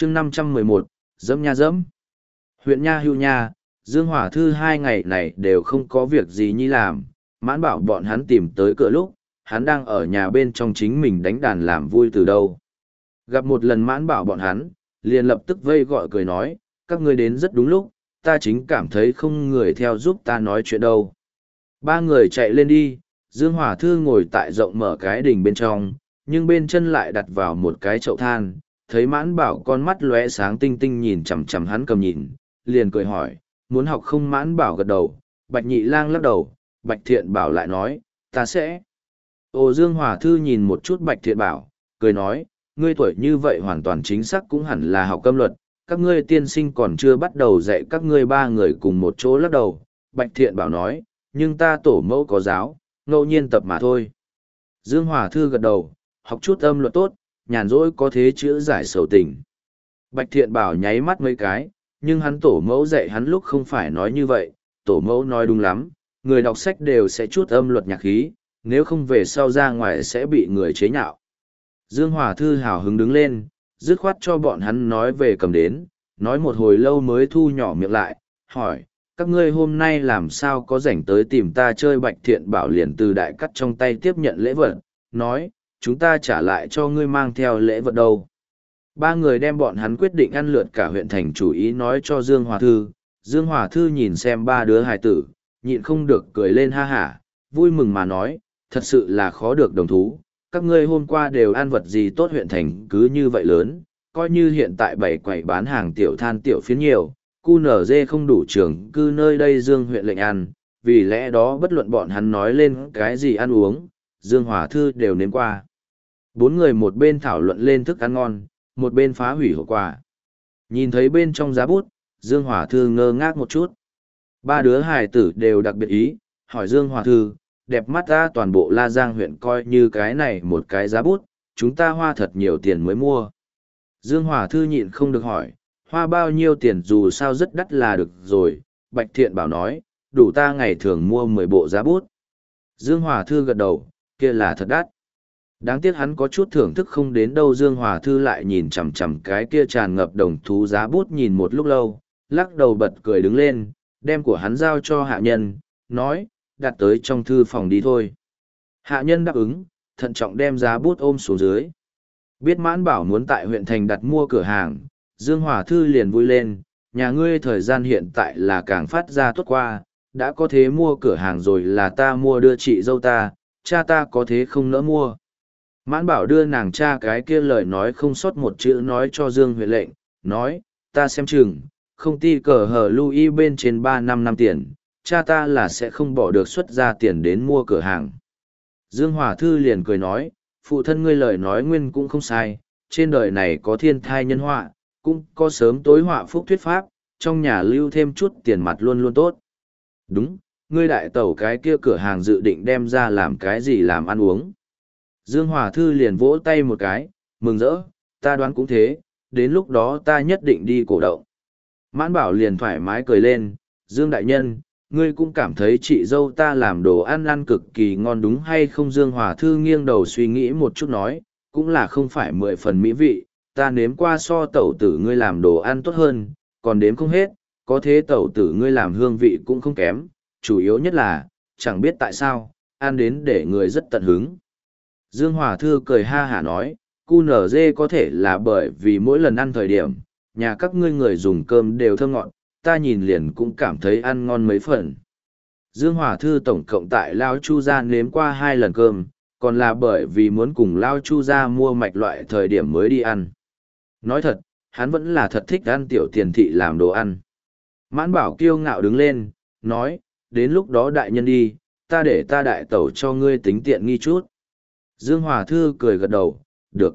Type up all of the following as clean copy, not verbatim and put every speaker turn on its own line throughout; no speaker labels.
chương 511, dẫm nha dẫm. Huyện Nha Hưu Nha, Dương Hỏa Thư 2 ngày này đều không có việc gì nhi làm, Mãn Bảo bọn hắn tìm tới cửa lúc, hắn đang ở nhà bên trong chính mình đánh đàn làm vui từ đâu. Gặp một lần Mãn Bảo bọn hắn, liền lập tức vây gọi cười nói, các ngươi đến rất đúng lúc, ta chính cảm thấy không người theo giúp ta nói chuyện đâu. Ba người chạy lên đi, Dương Hỏa Thư ngồi tại rộng mở cái đình bên trong, nhưng bên chân lại đặt vào một cái chậu than, thấy Mãn Bảo con mắt lóe sáng tinh tinh nhìn chằm chằm hắn cầm nhìn, liền cười hỏi, muốn học không? Mãn Bảo gật đầu, Bạch Nhị Lang lắc đầu, Bạch Thiện Bảo lại nói, ta sẽ. Ồ, Dương Hỏa Thư nhìn một chút Bạch Thiện Bảo, cười nói, ngươi tuổi như vậy hoàn toàn chính xác cũng hẳn là học câm luật, các ngươi tiên sinh còn chưa bắt đầu dạy các ngươi ba người cùng một chỗ lắc đầu. Bạch Thiện Bảo nói, nhưng ta tổ mẫu có giáo, ngẫu nhiên tập mà thôi. Dương Hỏa Thư gật đầu, học chút âm luật tốt, nhàn rỗi có thế chữa giải sầu tình. Bạch Thiện Bảo nháy mắt mấy cái, nhưng hắn tổ mẫu dạy hắn lúc không phải nói như vậy, tổ mẫu nói đúng lắm, người đọc sách đều sẽ chút âm luật nhạc khí, nếu không về sau ra ngoài sẽ bị người chế nhạo. Dương Hỏa Thư hào hứng đứng lên, dứt khoát cho bọn hắn nói về cầm đến, nói một hồi lâu mới thu nhỏ miệng lại, hỏi, các ngươi hôm nay làm sao có rảnh tới tìm ta chơi? Bạch Thiện Bảo liền từ đại cắt trong tay tiếp nhận lễ vật, nói, chúng ta trả lại cho ngươi mang theo lễ vật đâu. Ba người đem bọn hắn quyết định ăn lượt cả huyện thành chủ ý nói cho Dương Hỏa Thư. Dương Hỏa Thư nhìn xem ba đứa hài tử, nhịn không được cười lên ha hả, vui mừng mà nói, thật sự là khó được đồng thú, các ngươi hôm qua đều ăn vật gì tốt, huyện thành cứ như vậy lớn, coi như hiện tại bày quầy bán hàng tiểu than tiểu phiến nhiều, QNZ không đủ trường cư nơi đây Dương huyện lệnh ăn, vì lẽ đó bất luận bọn hắn nói lên cái gì ăn uống, Dương Hỏa Thư đều nếm qua. Bốn người một bên thảo luận lên thức ăn ngon, một bên phá hủy hậu quả. Nhìn thấy bên trong giá bút, Dương Hỏa Thư ngơ ngác một chút. Ba đứa hài tử đều đặc biệt ý, hỏi Dương Hỏa Thư, đẹp mắt ta, toàn bộ La Giang huyện coi như cái này một cái giá bút, chúng ta hoa thật nhiều tiền mới mua. Dương Hỏa Thư nhịn không được hỏi, hoa bao nhiêu tiền? Dù sao rất đắt là được rồi. Bạch Thiện Bảo nói, đủ ta ngày thường mua 10 bộ giá bút. Dương Hỏa Thư gật đầu, kia là thật đắt. Đáng tiếc hắn có chút thưởng thức không đến đâu. Dương Hỏa Thư lại nhìn chằm chằm cái kia tràn ngập đồng thú giá bút nhìn một lúc lâu, lắc đầu bật cười đứng lên, đem của hắn giao cho hạ nhân, nói, đặt tới trong thư phòng đi thôi. Hạ nhân đáp ứng, thận trọng đem giá bút ôm xuống dưới. Biết Mãn Bảo muốn tại huyện thành đặt mua cửa hàng, Dương Hỏa Thư liền vui lên, nhà ngươi thời gian hiện tại là càng phát ra tốt qua, đã có thế mua cửa hàng rồi là ta mua đưa chị dâu ta, cha ta có thế không nỡ mua. Mãn Bảo đưa nàng cha cái kia lời nói không sót một chữ nói cho Dương huyện lệnh, nói, ta xem chừng, không ti cờ hờ Louis bên trên 3-5 năm tiền, cha ta là sẽ không bỏ được xuất ra tiền đến mua cửa hàng. Dương Hỏa Thư liền cười nói, phụ thân ngươi lời nói nguyên cũng không sai, trên đời này có thiên thai nhân họa, cũng có sớm tối họa phúc thuyết pháp, trong nhà lưu thêm chút tiền mặt luôn luôn tốt. Đúng, ngươi đại tẩu cái kia cửa hàng dự định đem ra làm cái gì làm ăn uống. Dương Hỏa Thư liền vỗ tay một cái, mừng rỡ, ta đoán cũng thế, đến lúc đó ta nhất định đi cổ động. Mãn Bảo liền thoải mái cười lên, Dương đại nhân, ngươi cũng cảm thấy chị dâu ta làm đồ ăn ăn cực kỳ ngon đúng hay không? Dương Hỏa Thư nghiêng đầu suy nghĩ một chút nói, cũng là không phải 10 phần mỹ vị, ta nếm qua so tẩu tử ngươi làm đồ ăn tốt hơn, còn đếm không hết, có thế tẩu tử ngươi làm hương vị cũng không kém, chủ yếu nhất là, chẳng biết tại sao, ăn đến để người rất tận hứng. Dương Hỏa Thư cười ha hả nói, QNZ có thể là bởi vì mỗi lần ăn thời điểm, nhà các ngươi người dùng cơm đều thơm ngọt, ta nhìn liền cũng cảm thấy ăn ngon mấy phần. Dương Hỏa Thư tổng cộng tại Lao Chu gia nếm qua 2 lần cơm, còn là bởi vì muốn cùng Lao Chu gia mua mạch loại thời điểm mới đi ăn. Nói thật, hắn vẫn là thật thích ăn tiểu tiền thị làm đồ ăn. Mãn Bảo kiêu ngạo đứng lên, nói, đến lúc đó đại nhân đi, ta để ta đại tẩu cho ngươi tính tiện nghi chút. Dương Hỏa Thư cười gật đầu, được.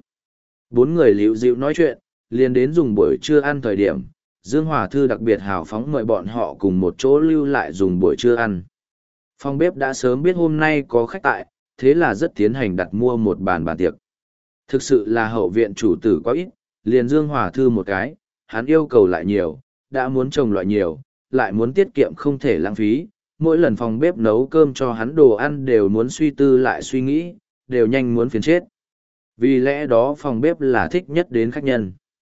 4 người líu dịu nói chuyện, liền đến dùng buổi trưa ăn thời điểm, Dương Hỏa Thư đặc biệt hào phóng mời bọn họ cùng một chỗ lưu lại dùng buổi trưa ăn. Phòng bếp đã sớm biết hôm nay có khách tại, thế là rất tiến hành đặt mua một bàn tiệc. Thực sự là hậu viện chủ tử quá ít, liền Dương Hỏa Thư một cái, hắn yêu cầu lại nhiều, đã muốn trồng loại nhiều, lại muốn tiết kiệm không thể lãng phí. Mỗi lần phòng bếp nấu cơm cho hắn đồ ăn đều muốn suy tư lại suy nghĩ, đều nhanh muốn phiền chết. Vì lẽ đó phòng bếp là thích nhất đến khách nhân.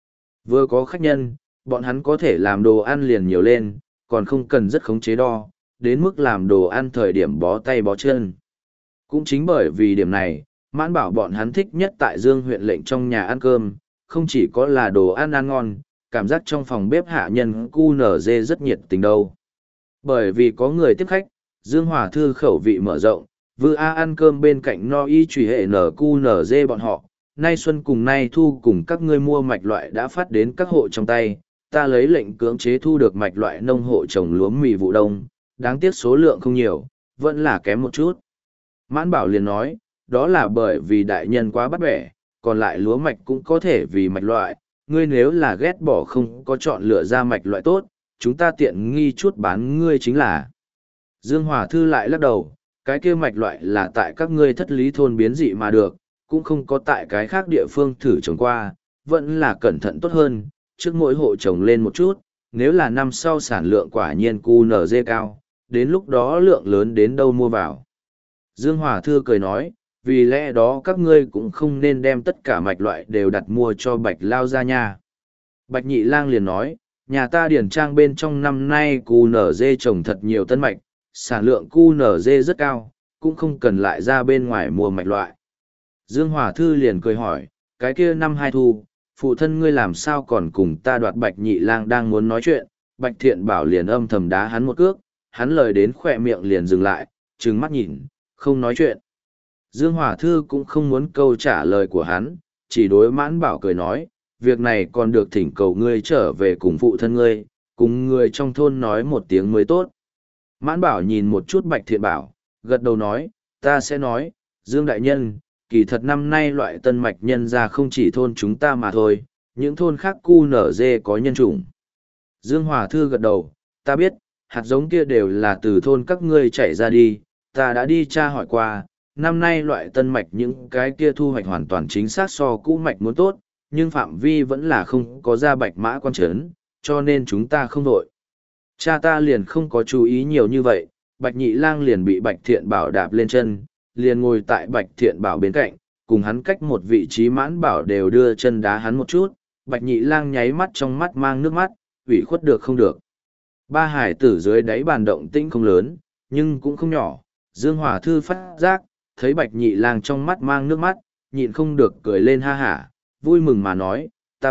Vừa có khách nhân, bọn hắn có thể làm đồ ăn liền nhiều lên, còn không cần rất khống chế đo, đến mức làm đồ ăn thời điểm bó tay bó chân. Cũng chính bởi vì điểm này, Mãn Bảo bọn hắn thích nhất tại Dương huyện lệnh trong nhà ăn cơm, không chỉ có là đồ ăn ăn ngon, cảm giác trong phòng bếp hạ nhân QNZ rất nhiệt tình đâu. Bởi vì có người tiếp khách, Dương Hòa Thư khẩu vị mở rộng, vừa ăn cơm bên cạnh no y trùy hệ NQNZ bọn họ. Nay xuân cùng nay thu cùng các ngươi mua mạch loại đã phát đến các hộ trong tay, ta lấy lệnh cưỡng chế thu được mạch loại nông hộ trồng lúa mì vụ đông, đáng tiếc số lượng không nhiều, vẫn là kém một chút. Mãn Bảo liền nói, đó là bởi vì đại nhân quá bắt bẻ, còn lại lúa mạch cũng có thể vì mạch loại, ngươi nếu là ghét bỏ không có chọn lựa ra mạch loại tốt, chúng ta tiện nghi chút bán ngươi chính là. Dương Hòa Thư lại lắc đầu, cái kia mạch loại là tại các ngươi thất lý thôn biến dị mà được, cũng không có tại cái khác địa phương thử trồng qua, vẫn là cẩn thận tốt hơn, trước mỗi hộ trồng lên một chút, nếu là năm sau sản lượng quả nhiên QNZ cao, đến lúc đó lượng lớn đến đâu mua vào. Dương Hòa Thư cười nói, vì lẽ đó các ngươi cũng không nên đem tất cả mạch loại đều đặt mua cho Bạch Lao ra nha. Bạch Nhị Lang liền nói, nhà ta điển trang bên trong năm nay QNZ trồng thật nhiều tân mạch, sản lượng QNZ rất cao, cũng không cần lại ra bên ngoài mua mạch loại. Dương Hòa Thư liền cười hỏi, cái kia năm hai thu, phụ thân ngươi làm sao còn cùng ta đoạt Bạch Nhị Lang đang muốn nói chuyện, Bạch Thiện Bảo liền âm thầm đá hắn một cước, hắn lời đến khỏe miệng liền dừng lại, trừng mắt nhìn, không nói chuyện. Dương Hòa Thư cũng không muốn câu trả lời của hắn, chỉ đối Mãn Bảo cười nói, việc này còn được thỉnh cầu ngươi trở về cùng phụ thân ngươi, cùng người trong thôn nói một tiếng mới tốt. Mãn Bảo nhìn một chút Bạch Thiện Bảo, gật đầu nói, ta sẽ nói, Dương Đại Nhân, kỳ thật năm nay loại tân mạch nhân ra không chỉ thôn chúng ta mà thôi, những thôn khác QNZ có nhân chủng. Dương Hòa Thư gật đầu, ta biết, hạt giống kia đều là từ thôn các ngươi chạy ra đi, ta đã đi tra hỏi qua, năm nay loại tân mạch những cái kia thu hoạch hoàn toàn chính xác so cũ mạch muốn tốt, nhưng phạm vi vẫn là không có ra bạch mã quan trấn, cho nên chúng ta không đội. Cha ta liền không có chú ý nhiều như vậy, Bạch Nhị Lang liền bị Bạch Thiện Bảo đạp lên chân, liền ngồi tại Bạch Thiện Bảo bên cạnh, cùng hắn cách một vị trí. Mãn Bảo đều đưa chân đá hắn một chút, Bạch Nhị Lang nháy mắt trong mắt mang nước mắt, ủy khuất được không được. Ba hải tử dưới đáy bàn động tĩnh không lớn, nhưng cũng không nhỏ, Dương Hòa Thư phát giác, thấy Bạch Nhị Lang trong mắt mang nước mắt, nhịn không được cười lên ha hả, vui mừng mà nói,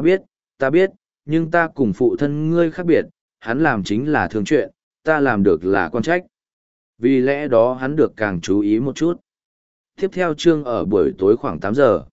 ta biết, nhưng ta cùng phụ thân ngươi khác biệt, hắn làm chính là thường chuyện, ta làm được là quan trách. Vì lẽ đó hắn được càng chú ý một chút. Tiếp theo chương ở buổi tối khoảng 8 giờ.